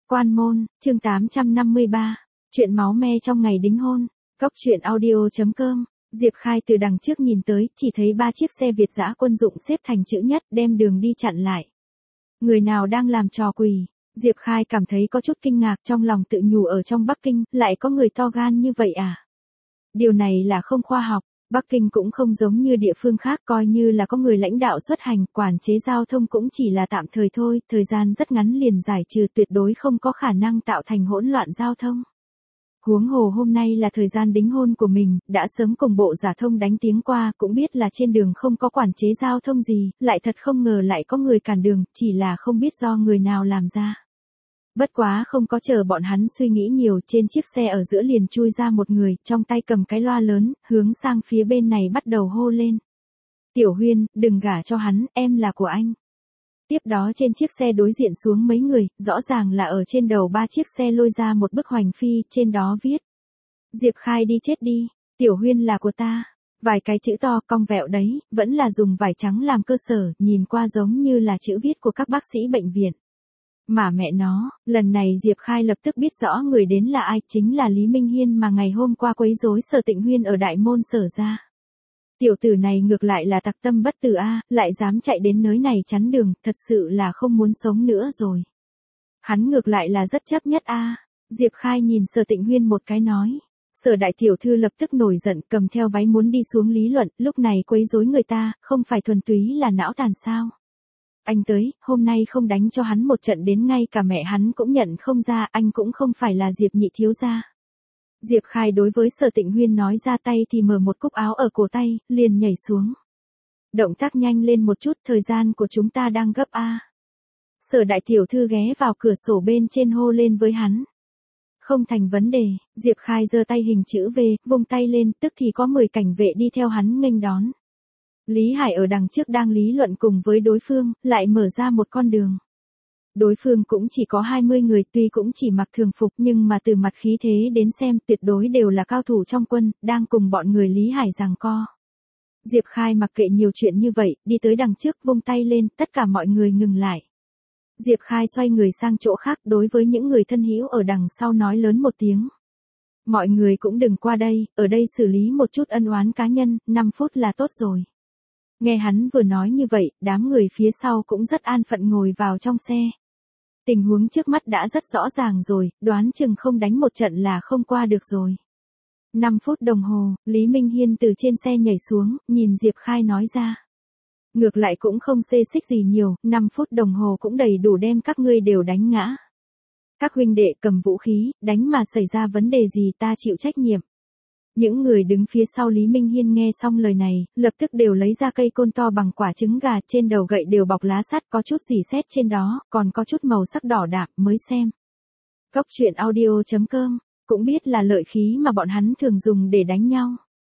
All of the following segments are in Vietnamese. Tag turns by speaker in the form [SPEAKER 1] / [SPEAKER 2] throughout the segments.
[SPEAKER 1] Quan môn, chương 853. Chuyện máu me trong ngày đính hôn. Góc truyện audio.com. Diệp Khai từ đằng trước nhìn tới, chỉ thấy 3 chiếc xe Việt dã quân dụng xếp thành chữ nhất, đem đường đi chặn lại. Người nào đang làm trò quỷ? Diệp Khai cảm thấy có chút kinh ngạc, trong lòng tự nhủ, ở trong Bắc Kinh, lại có người to gan như vậy à? Điều này là không khoa học. Bắc Kinh cũng không giống như địa phương khác, coi như là có người lãnh đạo xuất hành, quản chế giao thông cũng chỉ là tạm thời thôi, thời gian rất ngắn liền giải trừ, tuyệt đối không có khả năng tạo thành hỗn loạn giao thông. Huống hồ hôm nay là thời gian đính hôn của mình, đã sớm cùng bộ giả thông đánh tiếng qua, cũng biết là trên đường không có quản chế giao thông gì, lại thật không ngờ lại có người cản đường, chỉ là không biết do người nào làm ra. Bất quá không có chờ bọn hắn suy nghĩ nhiều, trên chiếc xe ở giữa liền chui ra một người, trong tay cầm cái loa lớn, hướng sang phía bên này bắt đầu hô lên. Tiểu Huyên, đừng gả cho hắn, em là của anh. Tiếp đó trên chiếc xe đối diện xuống mấy người, rõ ràng là ở trên đầu 3 chiếc xe lôi ra một bức hoành phi, trên đó viết. Diệp Khai đi chết đi, Tiểu Huyên là của ta. Vài cái chữ to cong vẹo đấy, vẫn là dùng vải trắng làm cơ sở, nhìn qua giống như là chữ viết của các bác sĩ bệnh viện. Mà mẹ nó, lần này Diệp Khai lập tức biết rõ người đến là ai, chính là Lý Minh Hiên mà ngày hôm qua quấy rối Sở Tịnh Huyên ở đại môn Sở gia. Tiểu tử này ngược lại là tặc tâm bất tử a, lại dám chạy đến nơi này chắn đường, thật sự là không muốn sống nữa rồi. Hắn ngược lại là rất chấp nhất a. Diệp Khai nhìn Sở Tịnh Huyên một cái nói. Sở đại tiểu thư lập tức nổi giận, cầm theo váy muốn đi xuống lý luận, lúc này quấy rối người ta, không phải thuần túy là não tàn sao? Anh tới, hôm nay không đánh cho hắn một trận đến ngay cả mẹ hắn cũng nhận không ra, anh cũng không phải là Diệp nhị thiếu gia. Diệp Khai đối với Sở Tịnh Huyên nói, ra tay thì mở một cúc áo ở cổ tay, liền nhảy xuống. Động tác nhanh lên một chút, thời gian của chúng ta đang gấp a. Sở đại tiểu thư ghé vào cửa sổ bên trên hô lên với hắn. Không thành vấn đề, Diệp Khai giơ tay hình chữ V, vung tay lên, tức thì có 10 cảnh vệ đi theo hắn nghênh đón. Lý Hải ở đằng trước đang lý luận cùng với đối phương, lại mở ra một con đường. Đối phương cũng chỉ có 20 người, tuy cũng chỉ mặc thường phục nhưng mà từ mặt khí thế đến xem tuyệt đối đều là cao thủ trong quân, đang cùng bọn người Lý Hải giằng co. Diệp Khai mặc kệ nhiều chuyện như vậy, đi tới đằng trước vung tay lên, tất cả mọi người ngừng lại. Diệp Khai xoay người sang chỗ khác, đối với những người thân hữu ở đằng sau nói lớn một tiếng. Mọi người cũng đừng qua đây, ở đây xử lý một chút ân oán cá nhân, 5 phút là tốt rồi. Nghe hắn vừa nói như vậy, đám người phía sau cũng rất an phận ngồi vào trong xe. Tình huống trước mắt đã rất rõ ràng rồi, đoán chừng không đánh một trận là không qua được rồi. 5 phút đồng hồ, Lý Minh Hiên từ trên xe nhảy xuống, nhìn Diệp Khai nói ra. Ngược lại cũng không xê xích gì nhiều, 5 phút đồng hồ cũng đầy đủ đem các ngươi đều đánh ngã. Các huynh đệ cầm vũ khí, đánh mà xảy ra vấn đề gì ta chịu trách nhiệm. Những người đứng phía sau Lý Minh Hiên nghe xong lời này, lập tức đều lấy ra cây côn to bằng quả trứng gà, trên đầu gậy đều bọc lá sắt, có chút rỉ sét trên đó, còn có chút màu sắc đỏ đạp, mới xem. Góc truyện audio.com, cũng biết là lợi khí mà bọn hắn thường dùng để đánh nhau.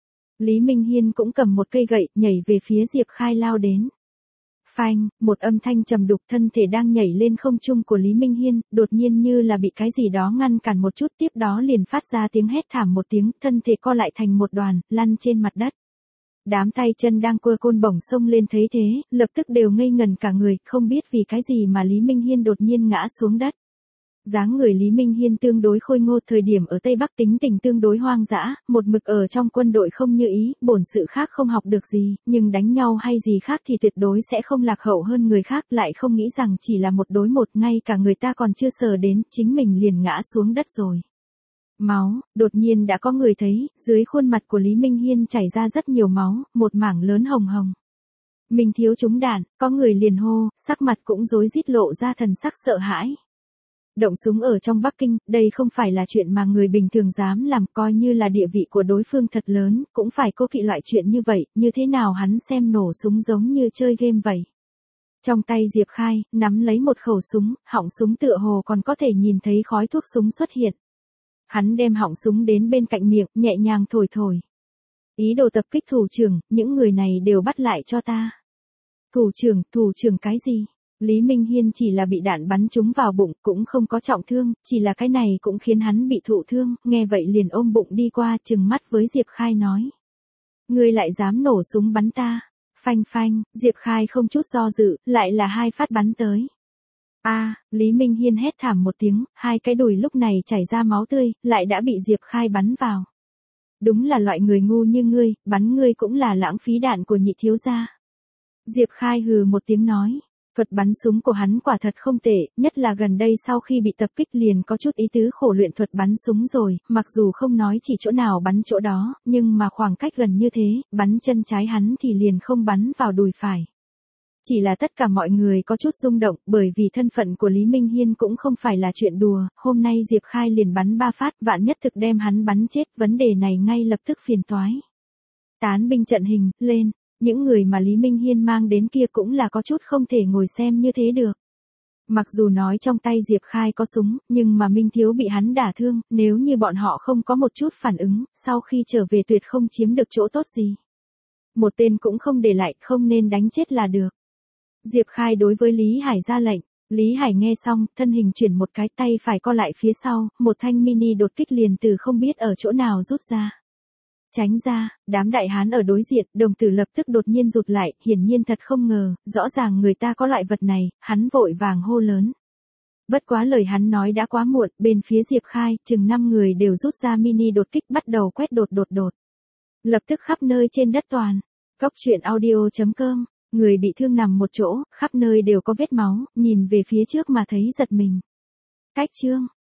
[SPEAKER 1] Lý Minh Hiên cũng cầm một cây gậy, nhảy về phía Diệp Khai lao đến. Phanh, một âm thanh trầm đục, thân thể đang nhảy lên không trung của Lý Minh Hiên, đột nhiên như là bị cái gì đó ngăn cản một chút, tiếp đó liền phát ra tiếng hét thảm một tiếng, thân thể co lại thành một đoàn, lăn trên mặt đất. Đám tay chân đang cua côn bổng xông lên thấy thế, lập tức đều ngây ngẩn cả người, không biết vì cái gì mà Lý Minh Hiên đột nhiên ngã xuống đất. Dáng người Lý Minh Hiên tương đối khôi ngô, thời điểm ở Tây Bắc tính tình tương đối hoang dã, một mực ở trong quân đội không như ý, bổn sự khác không học được gì, nhưng đánh nhau hay gì khác thì tuyệt đối sẽ không lạc hậu hơn người khác, lại không nghĩ rằng chỉ là một đối một, ngay cả người ta còn chưa sờ đến, chính mình liền ngã xuống đất rồi. Máu, đột nhiên đã có người thấy, dưới khuôn mặt của Lý Minh Hiên chảy ra rất nhiều máu, một mảng lớn hồng hồng. Mình thiếu trúng đạn, có người liền hô, sắc mặt cũng rối rít lộ ra thần sắc sợ hãi. Động súng ở trong Bắc Kinh, đây không phải là chuyện mà người bình thường dám làm, coi như là địa vị của đối phương thật lớn, cũng phải cố kỵ loại chuyện như vậy, như thế nào hắn xem nổ súng giống như chơi game vậy. Trong tay Diệp Khai, nắm lấy một khẩu súng, họng súng tựa hồ còn có thể nhìn thấy khói thuốc súng xuất hiện. Hắn đem họng súng đến bên cạnh miệng, nhẹ nhàng thổi thổi. Ý đồ tập kích thủ trưởng, những người này đều bắt lại cho ta. Thủ trưởng cái gì? Lý Minh Hiên chỉ là bị đạn bắn trúng vào bụng, cũng không có trọng thương, chỉ là cái này cũng khiến hắn bị thụ thương, nghe vậy liền ôm bụng đi qua, trừng mắt với Diệp Khai nói. Ngươi lại dám nổ súng bắn ta. Phanh phanh, Diệp Khai không chút do dự, lại là 2 phát bắn tới. Lý Minh Hiên hét thảm một tiếng, hai cái đùi lúc này chảy ra máu tươi, lại đã bị Diệp Khai bắn vào. Đúng là loại người ngu như ngươi, bắn ngươi cũng là lãng phí đạn của nhị thiếu gia. Diệp Khai hừ một tiếng nói, thuật bắn súng của hắn quả thật không tệ, nhất là gần đây sau khi bị tập kích liền có chút ý tứ khổ luyện thuật bắn súng rồi, mặc dù không nói chỉ chỗ nào bắn chỗ đó, nhưng mà khoảng cách gần như thế, bắn chân trái hắn thì liền không bắn vào đùi phải. Chỉ là tất cả mọi người có chút rung động, bởi vì thân phận của Lý Minh Hiên cũng không phải là chuyện đùa, hôm nay Diệp Khai liền bắn 3 phát, vạn nhất thực đem hắn bắn chết, vấn đề này ngay lập tức phiền toái. Tán binh trận hình, lên, những người mà Lý Minh Hiên mang đến kia cũng là có chút không thể ngồi xem như thế được. Mặc dù nói trong tay Diệp Khai có súng, nhưng mà Minh Thiếu bị hắn đả thương, nếu như bọn họ không có một chút phản ứng, sau khi trở về tuyệt không chiếm được chỗ tốt gì. Một tên cũng không để lại, không nên đánh chết là được. Diệp Khai đối với Lý Hải ra lệnh, Lý Hải nghe xong, thân hình chuyển một cái, tay phải co lại phía sau, một thanh mini đột kích liền từ không biết ở chỗ nào rút ra. Tránh ra, đám đại hán ở đối diện, đồng tử lập tức đột nhiên rụt lại, hiển nhiên thật không ngờ, rõ ràng người ta có loại vật này, hắn vội vàng hô lớn. Bất quá lời hắn nói đã quá muộn, bên phía Diệp Khai, chừng 5 người đều rút ra mini đột kích bắt đầu quét đột. Lập tức khắp nơi trên đất toàn. Cóc truyện audio.com, người bị thương nằm một chỗ, khắp nơi đều có vết máu, nhìn về phía trước mà thấy giật mình. Cách chương.